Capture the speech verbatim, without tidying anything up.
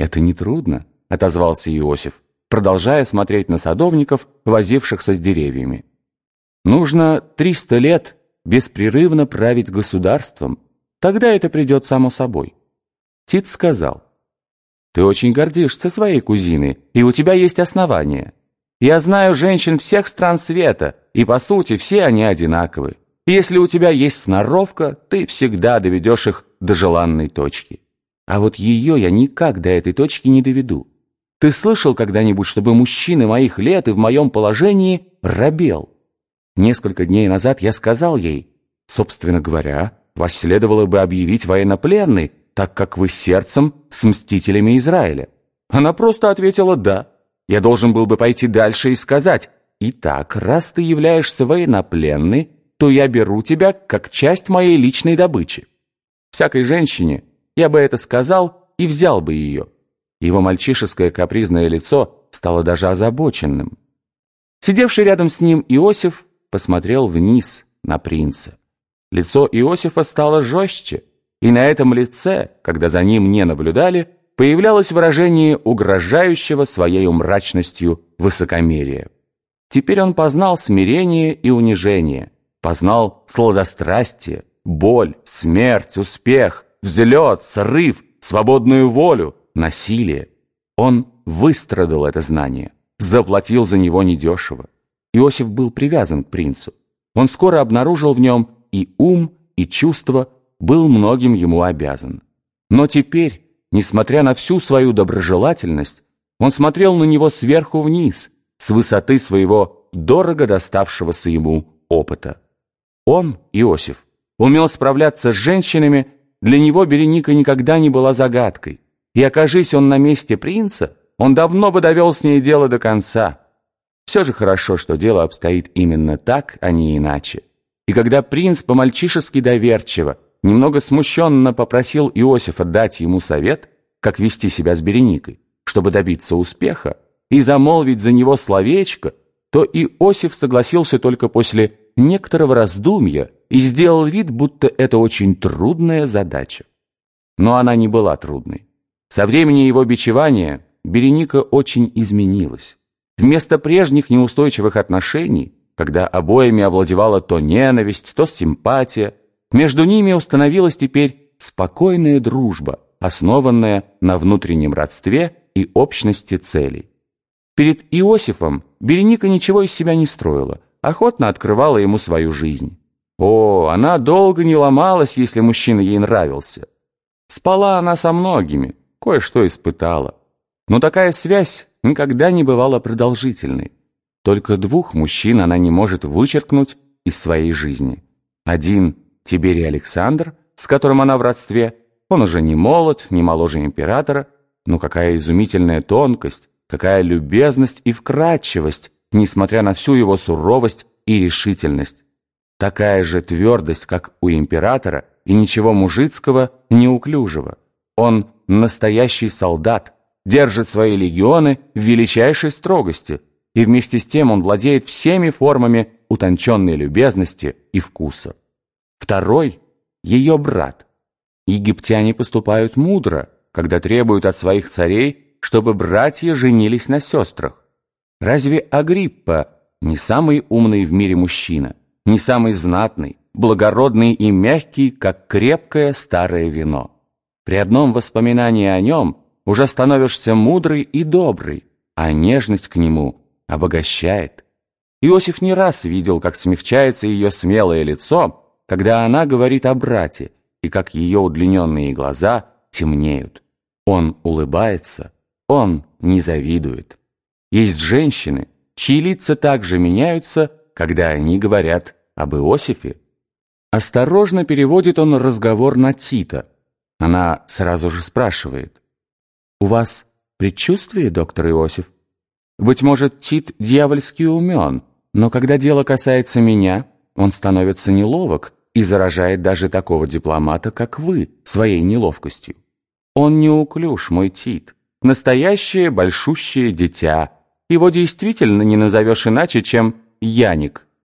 «Это нетрудно», — отозвался Иосиф, продолжая смотреть на садовников, возившихся с деревьями. «Нужно триста лет беспрерывно править государством, тогда это придет само собой». Тит сказал: «Ты очень гордишься своей кузиной, и у тебя есть основания. Я знаю женщин всех стран света, и, по сути, все они одинаковы. И если у тебя есть сноровка, ты всегда доведешь их до желанной точки. А вот ее я никак до этой точки не доведу. Ты слышал когда-нибудь, чтобы мужчина моих лет и в моем положении робел? Несколько дней назад я сказал ей: собственно говоря, вас следовало бы объявить военнопленной, так как вы сердцем с мстителями Израиля. Она просто ответила «да». Я должен был бы пойти дальше и сказать: итак, раз ты являешься военнопленной, то я беру тебя как часть моей личной добычи. Всякой женщине я бы это сказал и взял бы ее». Его мальчишеское капризное лицо стало даже озабоченным. Сидевший рядом с ним Иосиф посмотрел вниз на принца. Лицо Иосифа стало жестче, и на этом лице, когда за ним не наблюдали, появлялось выражение угрожающего своей мрачностью высокомерия. Теперь он познал смирение и унижение, познал сладострастие, боль, смерть, успех, взлет, срыв, свободную волю, насилие. Он выстрадал это знание, заплатил за него недешево. Иосиф был привязан к принцу. Он скоро обнаружил в нем и ум, и чувство, был многим ему обязан. Но теперь, несмотря на всю свою доброжелательность, он смотрел на него сверху вниз, с высоты своего дорого доставшегося ему опыта. Он, Иосиф, умел справляться с женщинами, для него Береника никогда не была загадкой, и окажись он на месте принца, он давно бы довел с ней дело до конца. Все же хорошо, что дело обстоит именно так, а не иначе. И когда принц по-мальчишески доверчиво, немного смущенно попросил Иосифа дать ему совет, как вести себя с Береникой, чтобы добиться успеха, и замолвить за него словечко, то Иосиф согласился только после некоторого раздумья и сделал вид, будто это очень трудная задача. Но она не была трудной. Со времени его бичевания Береника очень изменилась. Вместо прежних неустойчивых отношений, когда обоими овладевала то ненависть, то симпатия, между ними установилась теперь спокойная дружба, основанная на внутреннем родстве и общности целей. Перед Иосифом Береника ничего из себя не строила, охотно открывала ему свою жизнь. О, она долго не ломалась, если мужчина ей нравился. Спала она со многими, кое-что испытала. Но такая связь никогда не бывала продолжительной. Только двух мужчин она не может вычеркнуть из своей жизни. Один — Тиберий Александр, с которым она в родстве. Он уже не молод, не моложе императора, но какая изумительная тонкость, какая любезность и вкрадчивость, несмотря на всю его суровость и решительность. Такая же твердость, как у императора, и ничего мужицкого, неуклюжего. Он настоящий солдат, держит свои легионы в величайшей строгости, и вместе с тем он владеет всеми формами утонченной любезности и вкуса. Второй — ее брат. Египтяне поступают мудро, когда требуют от своих царей, чтобы братья женились на сестрах. Разве Агриппа не самый умный в мире мужчина, не самый знатный, благородный и мягкий, как крепкое старое вино? При одном воспоминании о нем уже становишься мудрый и добрый, а нежность к нему обогащает. Иосиф не раз видел, как смягчается ее смелое лицо, когда она говорит о брате, и как ее удлиненные глаза темнеют. Он улыбается, он не завидует. Есть женщины, чьи лица также меняются, когда они говорят об Иосифе. Осторожно переводит он разговор на Тита. Она сразу же спрашивает: «У вас предчувствие, доктор Иосиф? Быть может, Тит дьявольски умен, но когда дело касается меня, он становится неловок и заражает даже такого дипломата, как вы, своей неловкостью. Он неуклюж, мой Тит, настоящее большущее дитя. Его действительно не назовешь иначе, чем Яник».